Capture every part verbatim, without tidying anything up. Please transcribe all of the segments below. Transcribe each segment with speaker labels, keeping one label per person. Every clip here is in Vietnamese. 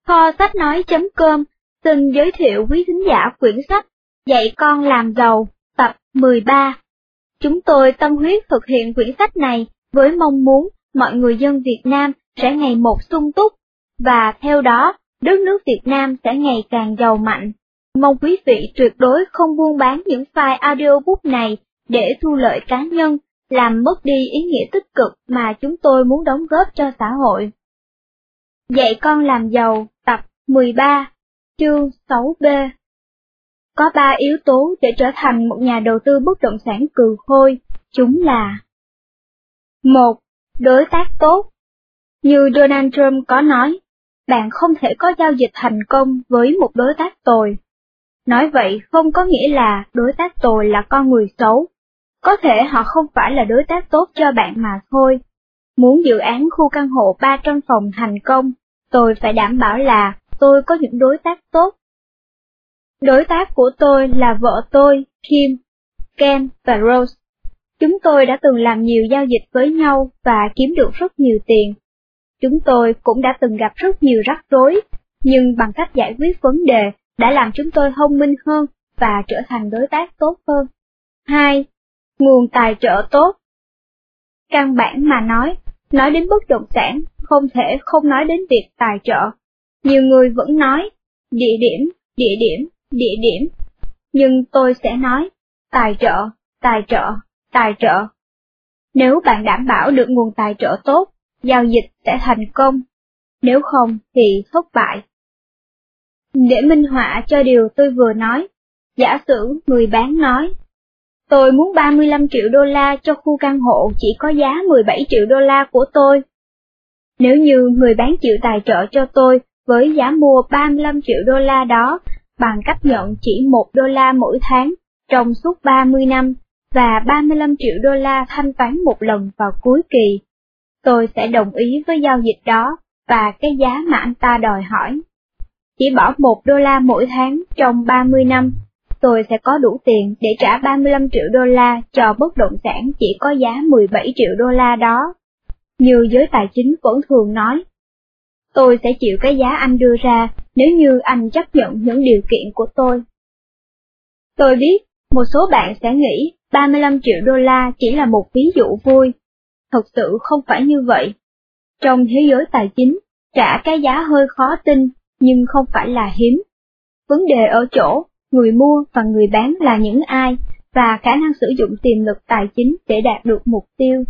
Speaker 1: Kho sách nói.com xin giới thiệu quý thính giả quyển sách Dạy con làm giàu, tập mười ba. Chúng tôi tâm huyết thực hiện quyển sách này với mong muốn mọi người dân Việt Nam sẽ ngày một sung túc, và theo đó, đất nước Việt Nam sẽ ngày càng giàu mạnh. Mong quý vị tuyệt đối không buôn bán những file audiobook này để thu lợi cá nhân, làm mất đi ý nghĩa tích cực mà chúng tôi muốn đóng góp cho xã hội. Dạy con làm giàu, tập mười ba, chương sáu B. Có ba yếu tố để trở thành một nhà đầu tư bất động sản cừ khôi, chúng là: một. Đối tác tốt. Như Donald Trump có nói, bạn không thể có giao dịch thành công với một đối tác tồi. Nói vậy không có nghĩa là đối tác tồi là con người xấu. Có thể họ không phải là đối tác tốt cho bạn mà thôi. Muốn dự án khu căn hộ ba trăm phòng thành công, tôi phải đảm bảo là tôi có những đối tác tốt. Đối tác của tôi là vợ tôi, Kim, Ken và Rose. Chúng tôi đã từng làm nhiều giao dịch với nhau và kiếm được rất nhiều tiền. Chúng tôi cũng đã từng gặp rất nhiều rắc rối, nhưng bằng cách giải quyết vấn đề đã làm chúng tôi thông minh hơn và trở thành đối tác tốt hơn. hai. Nguồn tài trợ tốt. Căn bản mà nói, nói đến bất động sản, không thể không nói đến việc tài trợ. Nhiều người vẫn nói, địa điểm, địa điểm, địa điểm. Nhưng tôi sẽ nói, tài trợ, tài trợ, tài trợ. Nếu bạn đảm bảo được nguồn tài trợ tốt, giao dịch sẽ thành công. Nếu không thì thất bại. Để minh họa cho điều tôi vừa nói, giả sử người bán nói, tôi muốn ba mươi lăm triệu đô la cho khu căn hộ chỉ có giá mười bảy triệu đô la của tôi. Nếu như người bán chịu tài trợ cho tôi với giá mua ba mươi lăm triệu đô la đó bằng cách nhận chỉ một đô la mỗi tháng trong suốt ba mươi năm và ba mươi lăm triệu đô la thanh toán một lần vào cuối kỳ, tôi sẽ đồng ý với giao dịch đó và cái giá mà anh ta đòi hỏi. Chỉ bỏ một đô la mỗi tháng trong ba mươi năm, tôi sẽ có đủ tiền để trả ba mươi lăm triệu đô la cho bất động sản chỉ có giá mười bảy triệu đô la đó. Như giới tài chính vẫn thường nói, tôi sẽ chịu cái giá anh đưa ra nếu như anh chấp nhận những điều kiện của tôi. Tôi biết, một số bạn sẽ nghĩ ba mươi lăm triệu đô la chỉ là một ví dụ vui. Thực sự không phải như vậy. Trong thế giới tài chính, trả cái giá hơi khó tin, nhưng không phải là hiếm. Vấn đề ở chỗ, người mua và người bán là những ai, và khả năng sử dụng tiềm lực tài chính để đạt được mục tiêu.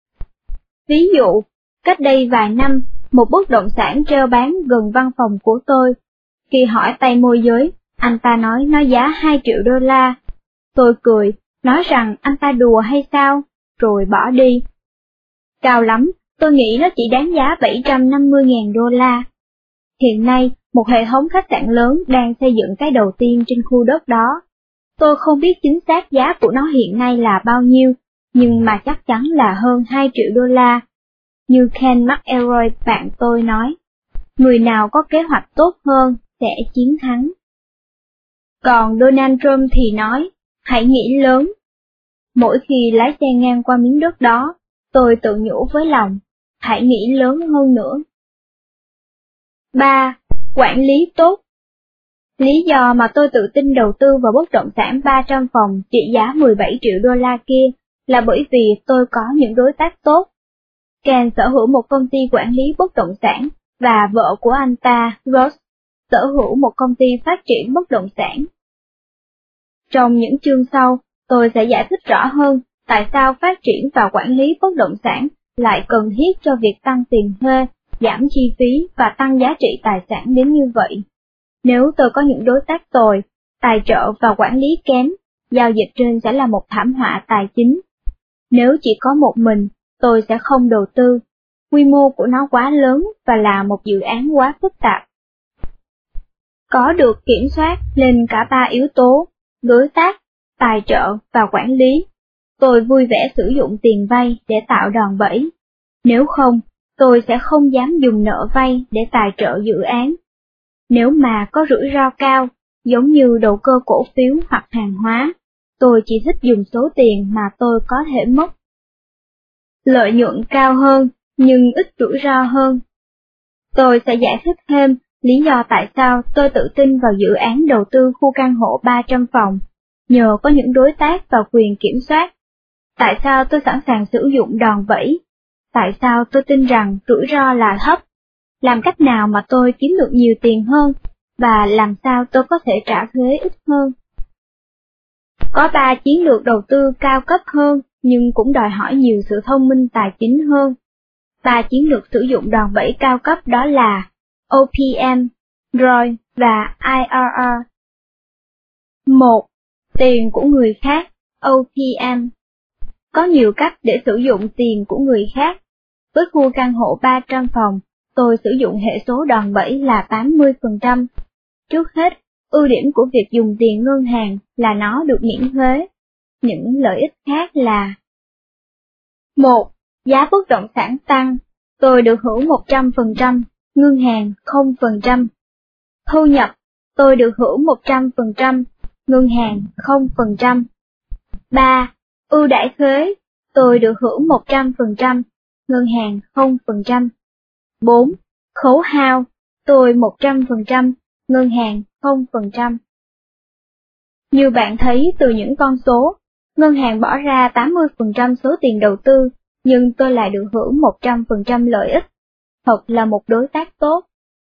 Speaker 1: Ví dụ, cách đây vài năm, một bất động sản treo bán gần văn phòng của tôi. Khi hỏi tay môi giới, anh ta nói nó giá hai triệu đô la. Tôi cười, nói rằng anh ta đùa hay sao, rồi bỏ đi. Cao lắm, tôi nghĩ nó chỉ đáng giá bảy trăm năm mươi nghìn đô la. Hiện nay, một hệ thống khách sạn lớn đang xây dựng cái đầu tiên trên khu đất đó. Tôi không biết chính xác giá của nó hiện nay là bao nhiêu, nhưng mà chắc chắn là hơn hai triệu đô la. Như Ken McElroy bạn tôi nói, người nào có kế hoạch tốt hơn sẽ chiến thắng. Còn Donald Trump thì nói, hãy nghĩ lớn. Mỗi khi lái xe ngang qua miếng đất đó, tôi tự nhủ với lòng, hãy nghĩ lớn hơn nữa. ba. Quản lý tốt. Lý do mà tôi tự tin đầu tư vào bất động sản ba trăm phòng trị giá mười bảy triệu đô la kia là bởi vì tôi có những đối tác tốt. Ken sở hữu một công ty quản lý bất động sản, và vợ của anh ta, Rose, sở hữu một công ty phát triển bất động sản. Trong những chương sau, tôi sẽ giải thích rõ hơn tại sao phát triển và quản lý bất động sản lại cần thiết cho việc tăng tiền thuê, giảm chi phí và tăng giá trị tài sản đến như vậy. Nếu tôi có những đối tác tồi, tài trợ và quản lý kém, giao dịch trên sẽ là một thảm họa tài chính. Nếu chỉ có một mình, tôi sẽ không đầu tư. Quy mô của nó quá lớn và là một dự án quá phức tạp. Có được kiểm soát lên cả ba yếu tố, đối tác, tài trợ và quản lý, tôi vui vẻ sử dụng tiền vay để tạo đòn bẩy. Nếu không, tôi sẽ không dám dùng nợ vay để tài trợ dự án. Nếu mà có rủi ro cao, giống như đầu cơ cổ phiếu hoặc hàng hóa, tôi chỉ thích dùng số tiền mà tôi có thể mất. Lợi nhuận cao hơn, nhưng ít rủi ro hơn. Tôi sẽ giải thích thêm lý do tại sao tôi tự tin vào dự án đầu tư khu căn hộ ba trăm phòng, nhờ có những đối tác và quyền kiểm soát. Tại sao tôi sẵn sàng sử dụng đòn bẩy? Tại sao tôi tin rằng rủi ro là thấp? Làm cách nào mà tôi kiếm được nhiều tiền hơn? Và làm sao tôi có thể trả thuế ít hơn? Có ba chiến lược đầu tư cao cấp hơn, nhưng cũng đòi hỏi nhiều sự thông minh tài chính hơn. Ba chiến lược sử dụng đòn bẩy cao cấp đó là O P M, R O I và I R R. một. Tiền của người khác, O P M. Có nhiều cách để sử dụng tiền của người khác. Với khu căn hộ ba trăm phòng, tôi sử dụng hệ số đòn bẩy là tám mươi phần trăm. Trước hết, ưu điểm của việc dùng tiền ngân hàng là nó được miễn thuế. Những lợi ích khác là: một. Giá bất động sản tăng, tôi được hưởng một trăm phần trăm, ngân hàng không phần trăm. Thu nhập, tôi được hưởng một trăm phần trăm, ngân hàng không phần trăm. ba. Ưu đãi thuế, tôi được hưởng một trăm phần trăm, ngân hàng không phần trăm. bốn. Khấu hao, tôi một trăm phần trăm, ngân hàng không phần trăm. Như bạn thấy từ những con số, ngân hàng bỏ ra tám mươi phần trăm số tiền đầu tư, nhưng tôi lại được hưởng một trăm phần trăm lợi ích. Thật là một đối tác tốt.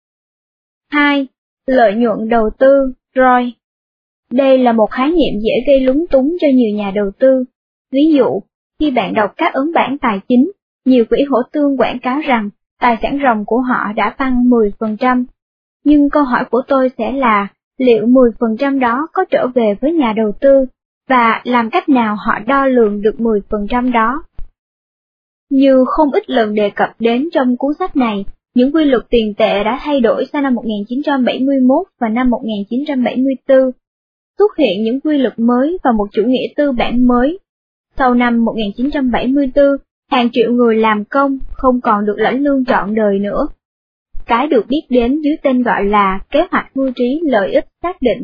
Speaker 1: hai. Lợi nhuận đầu tư, R O I. Đây là một khái niệm dễ gây lúng túng cho nhiều nhà đầu tư. Ví dụ, khi bạn đọc các ấn bản tài chính, nhiều quỹ hỗ tương quảng cáo rằng tài sản ròng của họ đã tăng mười phần trăm. Nhưng câu hỏi của tôi sẽ là, liệu mười phần trăm đó có trở về với nhà đầu tư, và làm cách nào họ đo lường được mười phần trăm đó? Như không ít lần đề cập đến trong cuốn sách này, những quy luật tiền tệ đã thay đổi sau năm một nghìn chín trăm bảy mươi mốt và năm một nghìn chín trăm bảy mươi tư. Xuất hiện những quy luật mới và một chủ nghĩa tư bản mới. Sau năm một nghìn chín trăm bảy mươi tư, hàng triệu người làm công không còn được lãnh lương trọn đời nữa. Cái được biết đến dưới tên gọi là kế hoạch hưu trí lợi ích xác định.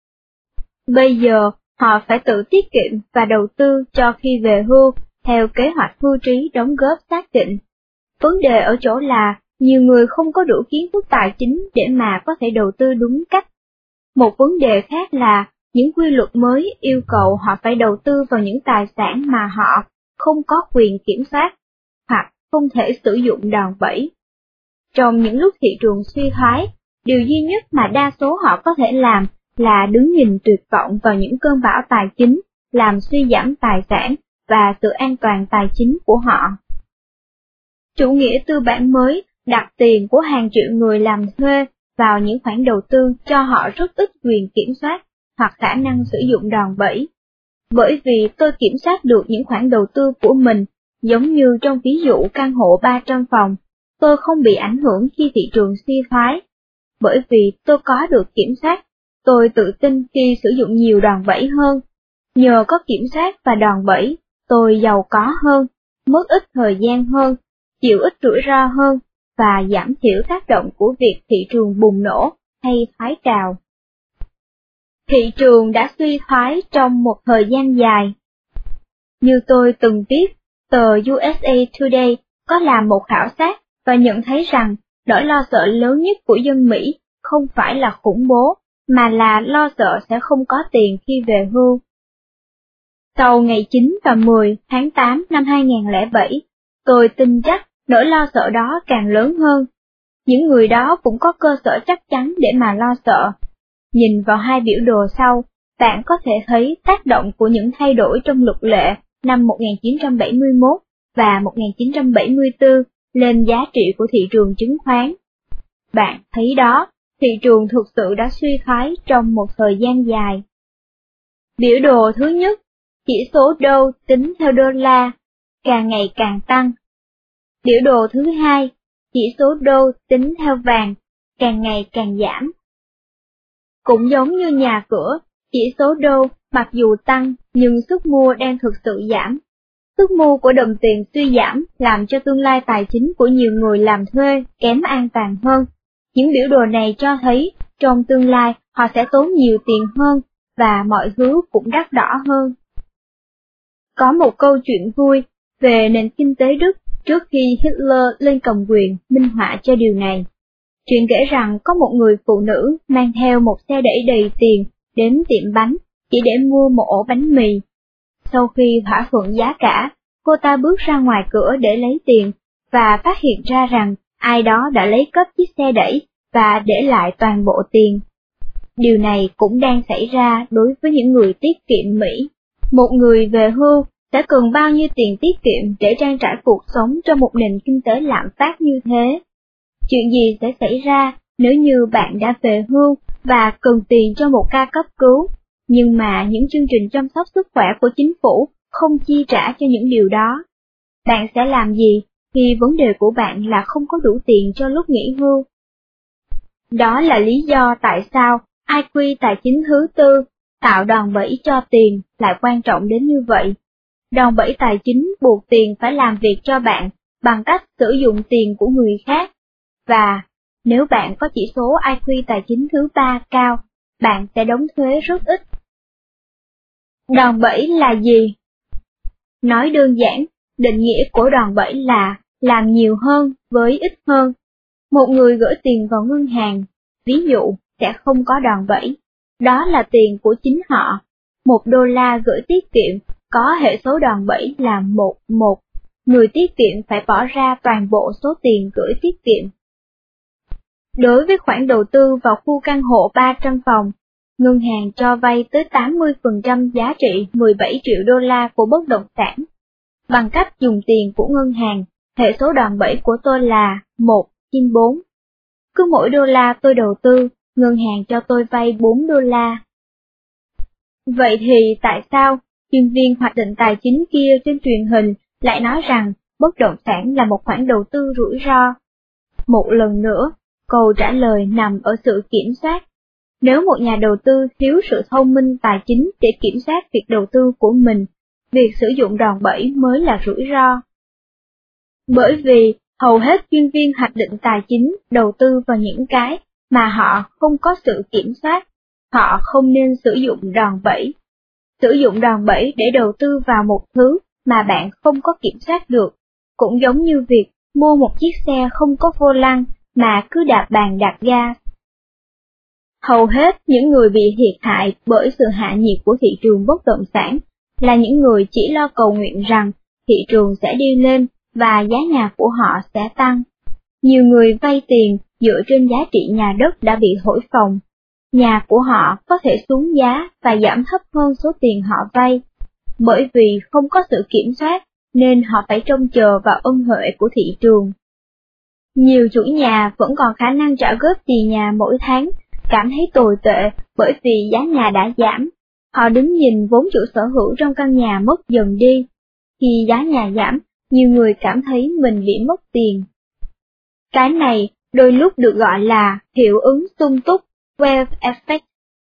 Speaker 1: Bây giờ, họ phải tự tiết kiệm và đầu tư cho khi về hưu, theo kế hoạch hưu trí đóng góp xác định. Vấn đề ở chỗ là, nhiều người không có đủ kiến thức tài chính để mà có thể đầu tư đúng cách. Một vấn đề khác là, những quy luật mới yêu cầu họ phải đầu tư vào những tài sản mà họ không có quyền kiểm soát, hoặc không thể sử dụng đòn bẩy. Trong những lúc thị trường suy thoái, điều duy nhất mà đa số họ có thể làm là đứng nhìn tuyệt vọng vào những cơn bão tài chính, làm suy giảm tài sản và sự an toàn tài chính của họ. Chủ nghĩa tư bản mới đặt tiền của hàng triệu người làm thuê vào những khoản đầu tư cho họ rất ít quyền kiểm soát hoặc khả năng sử dụng đòn bẩy. Bởi vì tôi kiểm soát được những khoản đầu tư của mình, giống như trong ví dụ căn hộ ba trăm phòng, tôi không bị ảnh hưởng khi thị trường suy thoái. Bởi vì tôi có được kiểm soát, tôi tự tin khi sử dụng nhiều đòn bẩy hơn. Nhờ có kiểm soát và đòn bẩy, tôi giàu có hơn, mất ít thời gian hơn, chịu ít rủi ro hơn, và giảm thiểu tác động của việc thị trường bùng nổ hay thoái trào. Thị trường đã suy thoái trong một thời gian dài. Như tôi từng viết, tờ U S A Today có làm một khảo sát và nhận thấy rằng nỗi lo sợ lớn nhất của dân Mỹ không phải là khủng bố, mà là lo sợ sẽ không có tiền khi về hưu. Sau ngày chín và mười tháng tám năm hai nghìn không trăm lẻ bảy, tôi tin chắc nỗi lo sợ đó càng lớn hơn. Những người đó cũng có cơ sở chắc chắn để mà lo sợ. Nhìn vào hai biểu đồ sau, bạn có thể thấy tác động của những thay đổi trong luật lệ năm một nghìn chín trăm bảy mươi mốt và một nghìn chín trăm bảy mươi tư lên giá trị của thị trường chứng khoán. Bạn thấy đó, thị trường thực sự đã suy thoái trong một thời gian dài. Biểu đồ thứ nhất, chỉ số Dow tính theo đô la, càng ngày càng tăng. Biểu đồ thứ hai, chỉ số Dow tính theo vàng, càng ngày càng giảm. Cũng giống như nhà cửa, chỉ số Dow mặc dù tăng nhưng sức mua đang thực sự giảm. Sức mua của đồng tiền suy giảm làm cho tương lai tài chính của nhiều người làm thuê kém an toàn hơn. Những biểu đồ này cho thấy trong tương lai họ sẽ tốn nhiều tiền hơn và mọi thứ cũng đắt đỏ hơn. Có một câu chuyện vui về nền kinh tế Đức trước khi Hitler lên cầm quyền minh họa cho điều này. Chuyện kể rằng có một người phụ nữ mang theo một xe đẩy đầy tiền đến tiệm bánh chỉ để mua một ổ bánh mì. Sau khi thỏa thuận giá cả, cô ta bước ra ngoài cửa để lấy tiền và phát hiện ra rằng ai đó đã lấy cắp chiếc xe đẩy và để lại toàn bộ tiền. Điều này cũng đang xảy ra đối với những người tiết kiệm Mỹ. Một người về hưu sẽ cần bao nhiêu tiền tiết kiệm để trang trải cuộc sống trong một nền kinh tế lạm phát như thế? Chuyện gì sẽ xảy ra nếu như bạn đã về hưu và cần tiền cho một ca cấp cứu, nhưng mà những chương trình chăm sóc sức khỏe của chính phủ không chi trả cho những điều đó? Bạn sẽ làm gì khi vấn đề của bạn là không có đủ tiền cho lúc nghỉ hưu? Đó là lý do tại sao i quy tài chính thứ tư, tạo đòn bẩy cho tiền, lại quan trọng đến như vậy. Đòn bẩy tài chính buộc tiền phải làm việc cho bạn bằng cách sử dụng tiền của người khác. Và nếu bạn có chỉ số i quy tài chính thứ ba cao, bạn sẽ đóng thuế rất ít. Đòn bẩy là gì? Nói đơn giản, định nghĩa của đòn bẩy là làm nhiều hơn với ít hơn. Một người gửi tiền vào ngân hàng, ví dụ, sẽ không có đòn bẩy. Đó là tiền của chính họ. Một đô la gửi tiết kiệm có hệ số đòn bẩy là một một. Người tiết kiệm phải bỏ ra toàn bộ số tiền gửi tiết kiệm. Đối với khoản đầu tư vào khu căn hộ ba trăm phòng, ngân hàng cho vay tới tám mươi phần trăm giá trị mười bảy triệu đô la của bất động sản. Bằng cách dùng tiền của ngân hàng, hệ số đòn bẩy của tôi là một trên bốn. Cứ mỗi đô la tôi đầu tư, ngân hàng cho tôi vay bốn đô la. Vậy thì tại sao chuyên viên hoạch định tài chính kia trên truyền hình lại nói rằng bất động sản là một khoản đầu tư rủi ro? Một lần nữa, câu trả lời nằm ở sự kiểm soát. Nếu một nhà đầu tư thiếu sự thông minh tài chính để kiểm soát việc đầu tư của mình, việc sử dụng đòn bẩy mới là rủi ro. Bởi vì hầu hết chuyên viên hoạch định tài chính đầu tư vào những cái mà họ không có sự kiểm soát, họ không nên sử dụng đòn bẩy. Sử dụng đòn bẩy để đầu tư vào một thứ mà bạn không có kiểm soát được, cũng giống như việc mua một chiếc xe không có vô lăng mà cứ đạp bàn đạp ga. Hầu hết những người bị thiệt hại bởi sự hạ nhiệt của thị trường bất động sản là những người chỉ lo cầu nguyện rằng thị trường sẽ đi lên và giá nhà của họ sẽ tăng. Nhiều người vay tiền dựa trên giá trị nhà đất đã bị thổi phồng. Nhà của họ có thể xuống giá và giảm thấp hơn số tiền họ vay. Bởi vì không có sự kiểm soát nên họ phải trông chờ vào ân huệ của thị trường. Nhiều chủ nhà vẫn còn khả năng trả góp tiền nhà mỗi tháng, cảm thấy tồi tệ bởi vì giá nhà đã giảm. Họ đứng nhìn vốn chủ sở hữu trong căn nhà mất dần đi. Khi giá nhà giảm, nhiều người cảm thấy mình bị mất tiền. Cái này đôi lúc được gọi là hiệu ứng sung túc, wealth effect.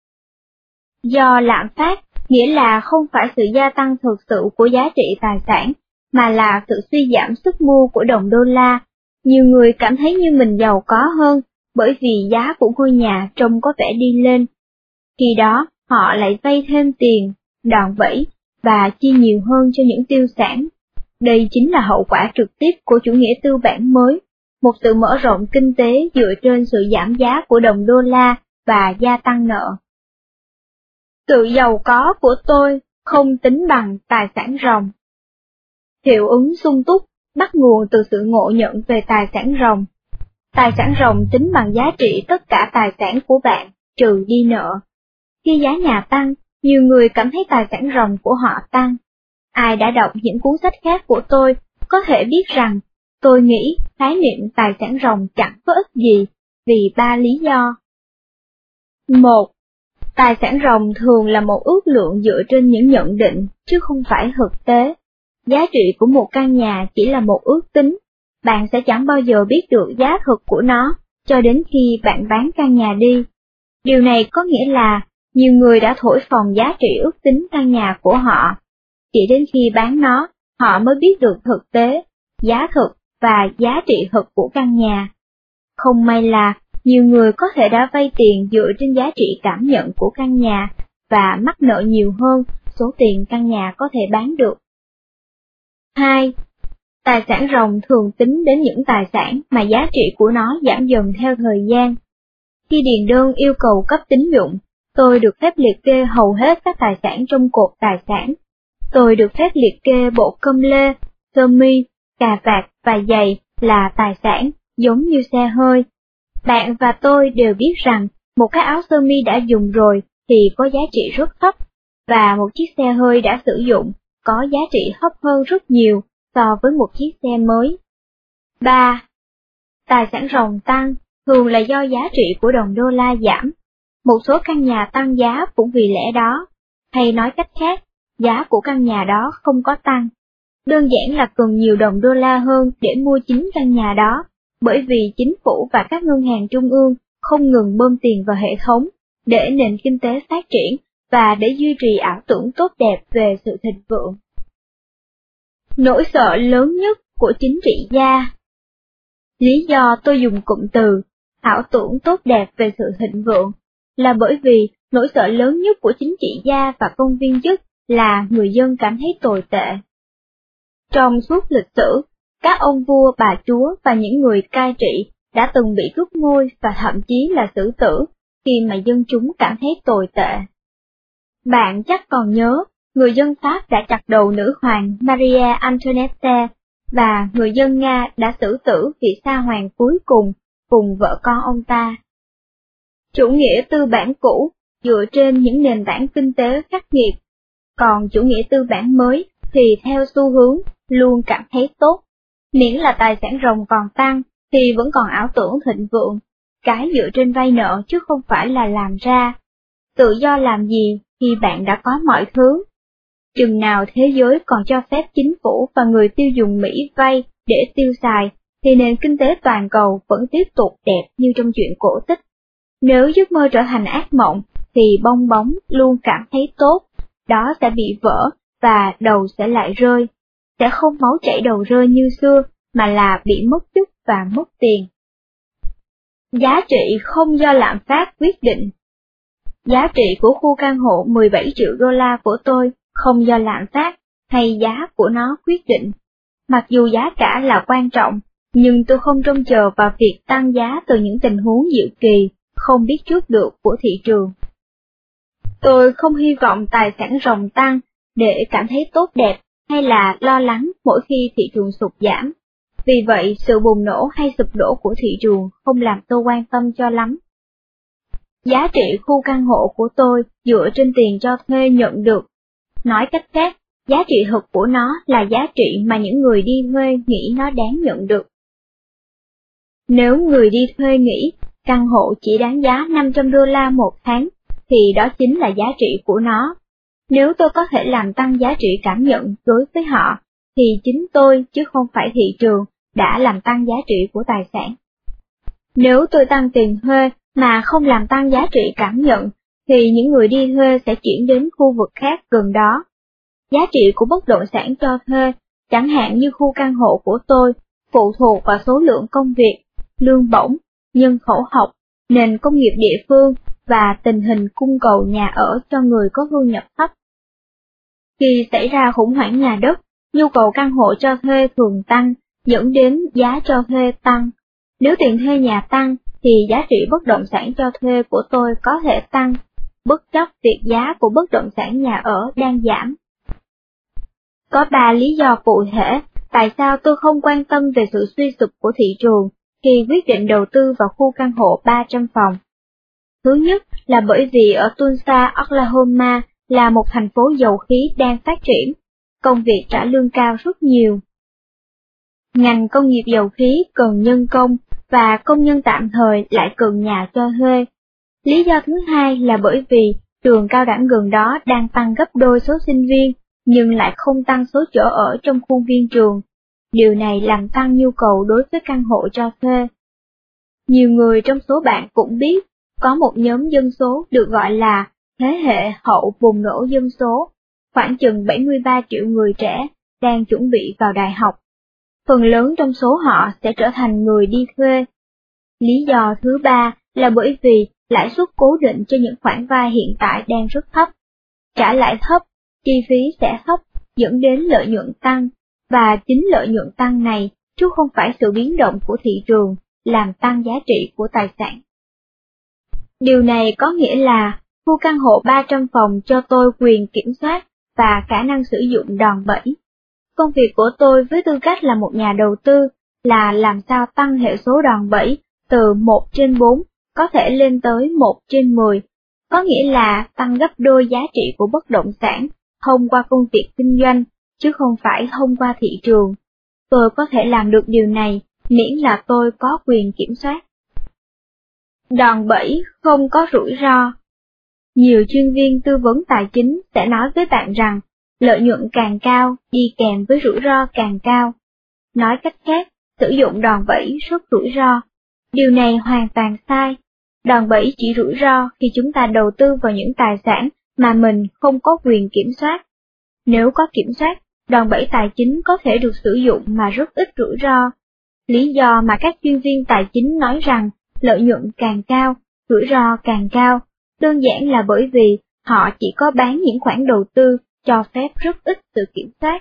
Speaker 1: Do lạm phát, nghĩa là không phải sự gia tăng thực sự của giá trị tài sản, mà là sự suy giảm sức mua của đồng đô la. Nhiều người cảm thấy như mình giàu có hơn, bởi vì giá của ngôi nhà trông có vẻ đi lên. Khi đó, họ lại vay thêm tiền, đòn bẩy, và chi nhiều hơn cho những tiêu sản. Đây chính là hậu quả trực tiếp của chủ nghĩa tư bản mới, một sự mở rộng kinh tế dựa trên sự giảm giá của đồng đô la và gia tăng nợ. Sự giàu có của tôi không tính bằng tài sản ròng. Hiệu ứng sung túc bắt nguồn từ sự ngộ nhận về tài sản ròng. Tài sản ròng tính bằng giá trị tất cả tài sản của bạn, trừ đi nợ. Khi giá nhà tăng, nhiều người cảm thấy tài sản ròng của họ tăng. Ai đã đọc những cuốn sách khác của tôi có thể biết rằng tôi nghĩ khái niệm tài sản ròng chẳng có ích gì, vì ba lý do. Một, tài sản ròng thường là một ước lượng dựa trên những nhận định, chứ không phải thực tế. Giá trị của một căn nhà chỉ là một ước tính, bạn sẽ chẳng bao giờ biết được giá thực của nó, cho đến khi bạn bán căn nhà đi. Điều này có nghĩa là, nhiều người đã thổi phồng giá trị ước tính căn nhà của họ. Chỉ đến khi bán nó, họ mới biết được thực tế, giá thực và giá trị thực của căn nhà. Không may là, nhiều người có thể đã vay tiền dựa trên giá trị cảm nhận của căn nhà, và mắc nợ nhiều hơn số tiền căn nhà có thể bán được. Hai, Tài sản ròng thường tính đến những tài sản mà giá trị của nó giảm dần theo thời gian. Khi điền đơn yêu cầu cấp tín dụng, tôi được phép liệt kê hầu hết các tài sản trong cột tài sản. Tôi được phép liệt kê bộ cơm lê, sơ mi, cà vạt và giày là tài sản, giống như xe hơi. Bạn và tôi đều biết rằng một cái áo sơ mi đã dùng rồi thì có giá trị rất thấp, và một chiếc xe hơi đã sử dụng có giá trị thấp hơn rất nhiều so với một chiếc xe mới. ba. Tài sản ròng tăng thường là do giá trị của đồng đô la giảm. Một số căn nhà tăng giá cũng vì lẽ đó, hay nói cách khác, giá của căn nhà đó không có tăng. Đơn giản là cần nhiều đồng đô la hơn để mua chính căn nhà đó, bởi vì chính phủ và các ngân hàng trung ương không ngừng bơm tiền vào hệ thống, để nền kinh tế phát triển và để duy trì ảo tưởng tốt đẹp về sự thịnh vượng. Nỗi sợ lớn nhất của chính trị gia. Lý do tôi dùng cụm từ ảo tưởng tốt đẹp về sự thịnh vượng là bởi vì nỗi sợ lớn nhất của chính trị gia và công viên chức là người dân cảm thấy tồi tệ. Trong suốt lịch sử, các ông vua, bà chúa và những người cai trị đã từng bị cướp ngôi và thậm chí là xử tử khi mà dân chúng cảm thấy tồi tệ. Bạn chắc còn nhớ, người dân Pháp đã chặt đầu nữ hoàng Marie Antoinette, và người dân Nga đã xử tử vị sa hoàng cuối cùng cùng vợ con ông ta. Chủ nghĩa tư bản cũ dựa trên những nền tảng kinh tế khắc nghiệt, còn chủ nghĩa tư bản mới thì theo xu hướng luôn cảm thấy tốt. Miễn là tài sản ròng còn tăng thì vẫn còn ảo tưởng thịnh vượng, cái dựa trên vay nợ chứ không phải là làm ra. Tự do làm gì khi bạn đã có mọi thứ? Chừng nào thế giới còn cho phép chính phủ và người tiêu dùng Mỹ vay để tiêu xài, thì nền kinh tế toàn cầu vẫn tiếp tục đẹp như trong chuyện cổ tích. Nếu giấc mơ trở thành ác mộng, thì bong bóng luôn cảm thấy tốt, đó sẽ bị vỡ và đầu sẽ lại rơi. Sẽ không máu chảy đầu rơi như xưa, mà là bị mất chức và mất tiền. Giá trị không do lạm phát quyết định. Giá trị của khu căn hộ mười bảy triệu đô la của tôi không do lạm phát hay giá của nó quyết định. Mặc dù giá cả là quan trọng, nhưng tôi không trông chờ vào việc tăng giá từ những tình huống diệu kỳ, không biết trước được của thị trường. Tôi không hy vọng tài sản ròng tăng để cảm thấy tốt đẹp hay là lo lắng mỗi khi thị trường sụt giảm. Vì vậy, sự bùng nổ hay sụp đổ của thị trường không làm tôi quan tâm cho lắm. Giá trị khu căn hộ của tôi dựa trên tiền cho thuê nhận được. Nói cách khác, giá trị thực của nó là giá trị mà những người đi thuê nghĩ nó đáng nhận được. Nếu người đi thuê nghĩ căn hộ chỉ đáng giá năm trăm đô la một tháng, thì đó chính là giá trị của nó. Nếu tôi có thể làm tăng giá trị cảm nhận đối với họ, thì chính tôi chứ không phải thị trường đã làm tăng giá trị của tài sản. Nếu tôi tăng tiền thuê mà không làm tăng giá trị cảm nhận, thì những người đi thuê sẽ chuyển đến khu vực khác gần đó. Giá trị của bất động sản cho thuê, chẳng hạn như khu căn hộ của tôi, phụ thuộc vào số lượng công việc, lương bổng, nhân khẩu học, nền công nghiệp địa phương và tình hình cung cầu nhà ở cho người có thu nhập thấp. Khi xảy ra khủng hoảng nhà đất, nhu cầu căn hộ cho thuê thường tăng, dẫn đến giá cho thuê tăng. Nếu tiền thuê nhà tăng, thì giá trị bất động sản cho thuê của tôi có thể tăng, bất chấp việc giá của bất động sản nhà ở đang giảm. Có ba lý do cụ thể tại sao tôi không quan tâm về sự suy sụp của thị trường khi quyết định đầu tư vào khu căn hộ ba trăm phòng. Thứ nhất là bởi vì ở Tulsa, Oklahoma là một thành phố dầu khí đang phát triển, công việc trả lương cao rất nhiều. Ngành công nghiệp dầu khí cần nhân công, và công nhân tạm thời lại cần nhà cho thuê. Lý do thứ hai là bởi vì trường cao đẳng gần đó đang tăng gấp đôi số sinh viên, nhưng lại không tăng số chỗ ở trong khuôn viên trường. Điều này làm tăng nhu cầu đối với căn hộ cho thuê. Nhiều người trong số bạn cũng biết, có một nhóm dân số được gọi là thế hệ hậu bùng nổ dân số, khoảng chừng bảy mươi ba triệu người trẻ đang chuẩn bị vào đại học. Phần lớn trong số họ sẽ trở thành người đi thuê. Lý do thứ ba là bởi vì lãi suất cố định cho những khoản vay hiện tại đang rất thấp. Trả lãi thấp, chi phí sẽ thấp, dẫn đến lợi nhuận tăng, và chính lợi nhuận tăng này, chứ không phải sự biến động của thị trường, làm tăng giá trị của tài sản. Điều này có nghĩa là, khu căn hộ ba trăm phòng cho tôi quyền kiểm soát và khả năng sử dụng đòn bẩy. Công việc của tôi với tư cách là một nhà đầu tư là làm sao tăng hệ số đòn bẩy từ một trên bốn có thể lên tới một trên mười, có nghĩa là tăng gấp đôi giá trị của bất động sản thông qua công việc kinh doanh, chứ không phải thông qua thị trường. Tôi có thể làm được điều này miễn là tôi có quyền kiểm soát. Đòn bẩy không có rủi ro. Nhiều chuyên viên tư vấn tài chính sẽ nói với bạn rằng, lợi nhuận càng cao đi kèm với rủi ro càng cao. Nói cách khác, sử dụng đòn bẩy rất rủi ro. Điều này hoàn toàn sai. Đòn bẩy chỉ rủi ro khi chúng ta đầu tư vào những tài sản mà mình không có quyền kiểm soát. Nếu có kiểm soát, đòn bẩy tài chính có thể được sử dụng mà rất ít rủi ro. Lý do mà các chuyên viên tài chính nói rằng lợi nhuận càng cao, rủi ro càng cao, đơn giản là bởi vì họ chỉ có bán những khoản đầu tư cho phép rất ít sự kiểm soát.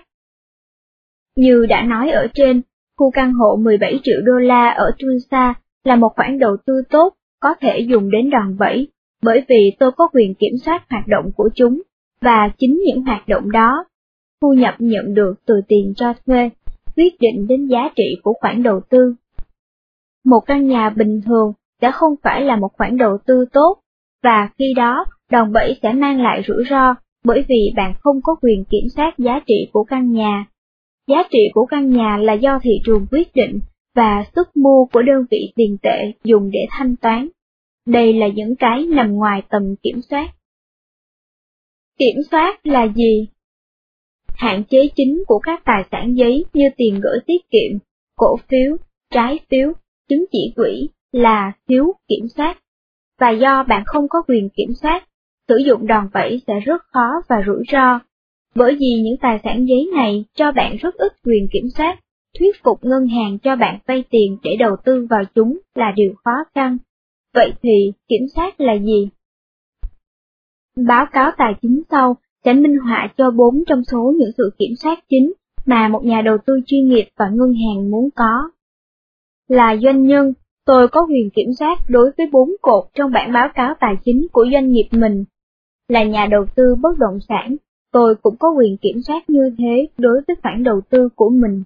Speaker 1: Như đã nói ở trên, khu căn hộ mười bảy triệu đô la ở Tulsa là một khoản đầu tư tốt có thể dùng đến đòn bẩy, bởi vì tôi có quyền kiểm soát hoạt động của chúng, và chính những hoạt động đó, thu nhập nhận được từ tiền cho thuê, quyết định đến giá trị của khoản đầu tư. Một căn nhà bình thường sẽ không phải là một khoản đầu tư tốt, và khi đó đòn bẩy sẽ mang lại rủi ro, bởi vì bạn không có quyền kiểm soát giá trị của căn nhà. Giá trị của căn nhà là do thị trường quyết định, và sức mua của đơn vị tiền tệ dùng để thanh toán. Đây là những cái nằm ngoài tầm kiểm soát. Kiểm soát là gì? Hạn chế chính của các tài sản giấy như tiền gửi tiết kiệm, cổ phiếu, trái phiếu, chứng chỉ quỹ là thiếu kiểm soát. Và do bạn không có quyền kiểm soát, sử dụng đòn bẩy sẽ rất khó và rủi ro. Bởi vì những tài sản giấy này cho bạn rất ít quyền kiểm soát, thuyết phục ngân hàng cho bạn vay tiền để đầu tư vào chúng là điều khó khăn. Vậy thì, kiểm soát là gì? Báo cáo tài chính sau sẽ minh họa cho bốn trong số những sự kiểm soát chính mà một nhà đầu tư chuyên nghiệp và ngân hàng muốn có. Là doanh nhân, tôi có quyền kiểm soát đối với bốn cột trong bản báo cáo tài chính của doanh nghiệp mình. Là nhà đầu tư bất động sản, tôi cũng có quyền kiểm soát như thế đối với khoản đầu tư của mình.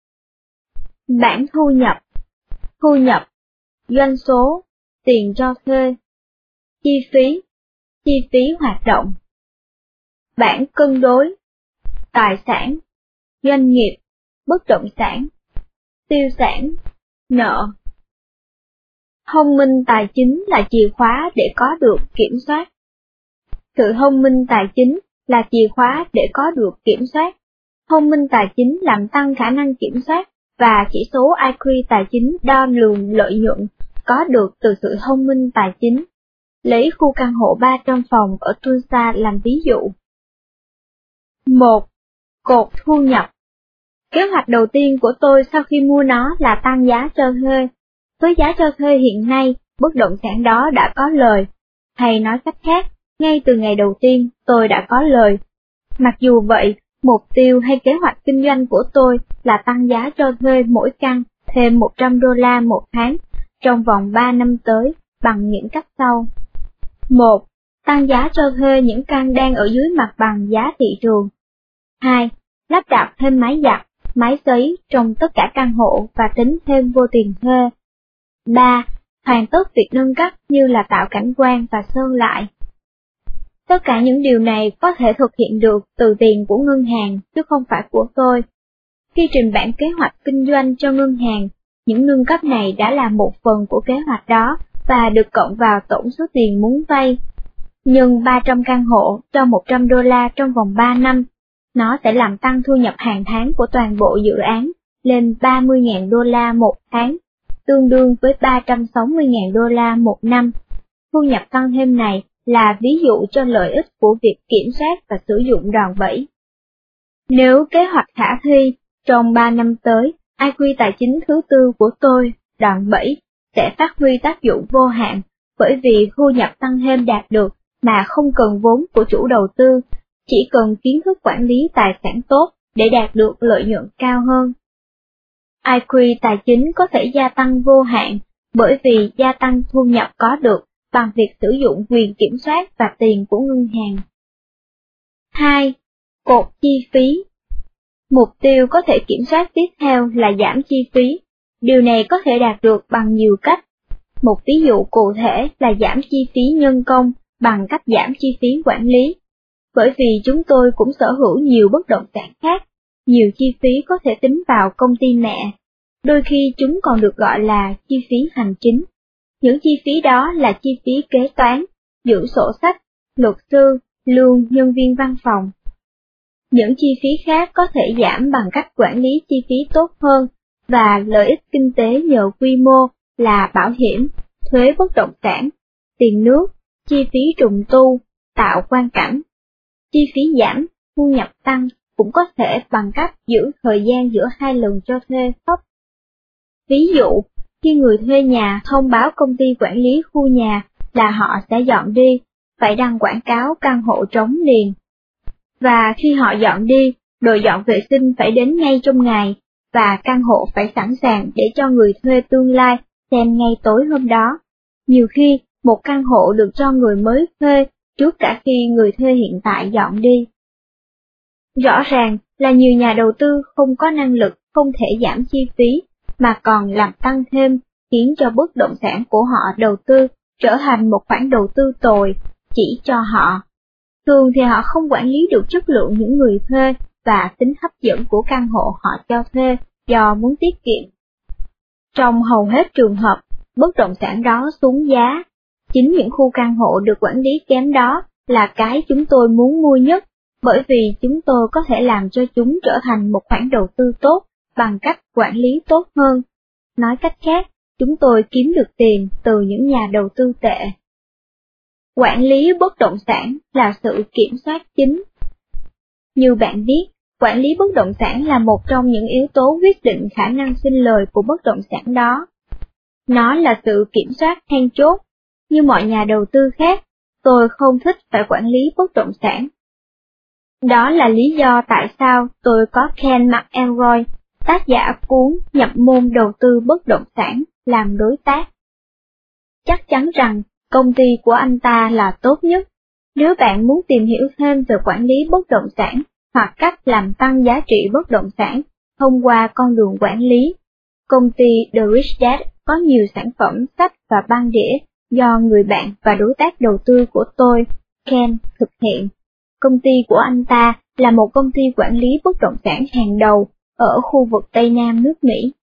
Speaker 1: Bảng thu nhập, thu nhập, doanh số, tiền cho thuê, chi phí, chi phí hoạt động. Bảng cân đối, tài sản, doanh nghiệp, bất động sản, tiêu sản, nợ. Thông minh tài chính là chìa khóa để có được kiểm soát. Sự thông minh tài chính là chìa khóa để có được kiểm soát. Thông minh tài chính làm tăng khả năng kiểm soát, và chỉ số i kiu tài chính đo lường lợi nhuận có được từ sự thông minh tài chính. Lấy khu căn hộ ba trăm phòng ở Tulsa làm ví dụ. một. Cột thu nhập. Kế hoạch đầu tiên của tôi sau khi mua nó là tăng giá cho thuê. Với giá cho thuê hiện nay, bất động sản đó đã có lời. Hay nói cách khác, ngay từ ngày đầu tiên tôi đã có lời. Mặc dù vậy, mục tiêu hay kế hoạch kinh doanh của tôi là tăng giá cho thuê mỗi căn thêm một trăm đô la một tháng trong vòng ba năm tới bằng những cách sau. một. Tăng giá cho thuê những căn đang ở dưới mặt bằng giá thị trường. hai. Lắp đặt thêm máy giặt, máy sấy trong tất cả căn hộ và tính thêm vô tiền thuê. ba. Hoàn tất việc nâng cấp như là tạo cảnh quan và sơn lại. Tất cả những điều này có thể thực hiện được từ tiền của ngân hàng chứ không phải của tôi. Khi trình bản kế hoạch kinh doanh cho ngân hàng, những nâng cấp này đã là một phần của kế hoạch đó và được cộng vào tổng số tiền muốn vay. Nhưng ba trăm căn hộ cho một trăm đô la trong vòng ba năm, nó sẽ làm tăng thu nhập hàng tháng của toàn bộ dự án lên ba mươi nghìn đô la một tháng, tương đương với ba trăm sáu mươi nghìn đô la một năm. Thu nhập tăng thêm này là ví dụ cho lợi ích của việc kiểm soát và sử dụng đòn bẩy. Nếu kế hoạch khả thi, trong ba năm tới, i kiu tài chính thứ tư của tôi, đòn bẩy, sẽ phát huy tác dụng vô hạn, bởi vì thu nhập tăng thêm đạt được mà không cần vốn của chủ đầu tư, chỉ cần kiến thức quản lý tài sản tốt để đạt được lợi nhuận cao hơn. i quy tài chính có thể gia tăng vô hạn bởi vì gia tăng thu nhập có được bằng việc sử dụng quyền kiểm soát và tiền của ngân hàng. hai. Cột chi phí. Mục tiêu có thể kiểm soát tiếp theo là giảm chi phí. Điều này có thể đạt được bằng nhiều cách. Một ví dụ cụ thể là giảm chi phí nhân công bằng cách giảm chi phí quản lý. Bởi vì chúng tôi cũng sở hữu nhiều bất động sản khác, nhiều chi phí có thể tính vào công ty mẹ. Đôi khi chúng còn được gọi là chi phí hành chính. Những chi phí đó là chi phí kế toán, giữ sổ sách, luật sư, lương nhân viên văn phòng. Những chi phí khác có thể giảm bằng cách quản lý chi phí tốt hơn, và lợi ích kinh tế nhờ quy mô là bảo hiểm, thuế bất động sản, tiền nước, chi phí trùng tu, tạo quang cảnh. Chi phí giảm, thu nhập tăng cũng có thể bằng cách giữ thời gian giữa hai lần cho thuê thấp. Ví dụ, khi người thuê nhà thông báo công ty quản lý khu nhà là họ sẽ dọn đi, phải đăng quảng cáo căn hộ trống liền. Và khi họ dọn đi, đội dọn vệ sinh phải đến ngay trong ngày, và căn hộ phải sẵn sàng để cho người thuê tương lai xem ngay tối hôm đó. Nhiều khi, một căn hộ được cho người mới thuê trước cả khi người thuê hiện tại dọn đi. Rõ ràng là nhiều nhà đầu tư không có năng lực không thể giảm chi phí, mà còn làm tăng thêm, khiến cho bất động sản của họ đầu tư trở thành một khoản đầu tư tồi, chỉ cho họ. Thường thì họ không quản lý được chất lượng những người thuê và tính hấp dẫn của căn hộ họ cho thuê do muốn tiết kiệm. Trong hầu hết trường hợp, bất động sản đó xuống giá. Chính những khu căn hộ được quản lý kém đó là cái chúng tôi muốn mua nhất, bởi vì chúng tôi có thể làm cho chúng trở thành một khoản đầu tư tốt bằng cách quản lý tốt hơn. Nói cách khác, chúng tôi kiếm được tiền từ những nhà đầu tư tệ. Quản lý bất động sản là sự kiểm soát chính. Như bạn biết, quản lý bất động sản là một trong những yếu tố quyết định khả năng sinh lời của bất động sản đó. Nó là sự kiểm soát then chốt. Như mọi nhà đầu tư khác, tôi không thích phải quản lý bất động sản. Đó là lý do tại sao tôi có Ken McElroy, tác giả cuốn Nhập môn đầu tư bất động sản, làm đối tác. Chắc chắn rằng công ty của anh ta là tốt nhất. Nếu bạn muốn tìm hiểu thêm về quản lý bất động sản hoặc cách làm tăng giá trị bất động sản thông qua con đường quản lý, công ty The Rich Dad có nhiều sản phẩm, sách và băng đĩa do người bạn và đối tác đầu tư của tôi, Ken, thực hiện. Công ty của anh ta là một công ty quản lý bất động sản hàng đầu ở khu vực Tây Nam nước Mỹ.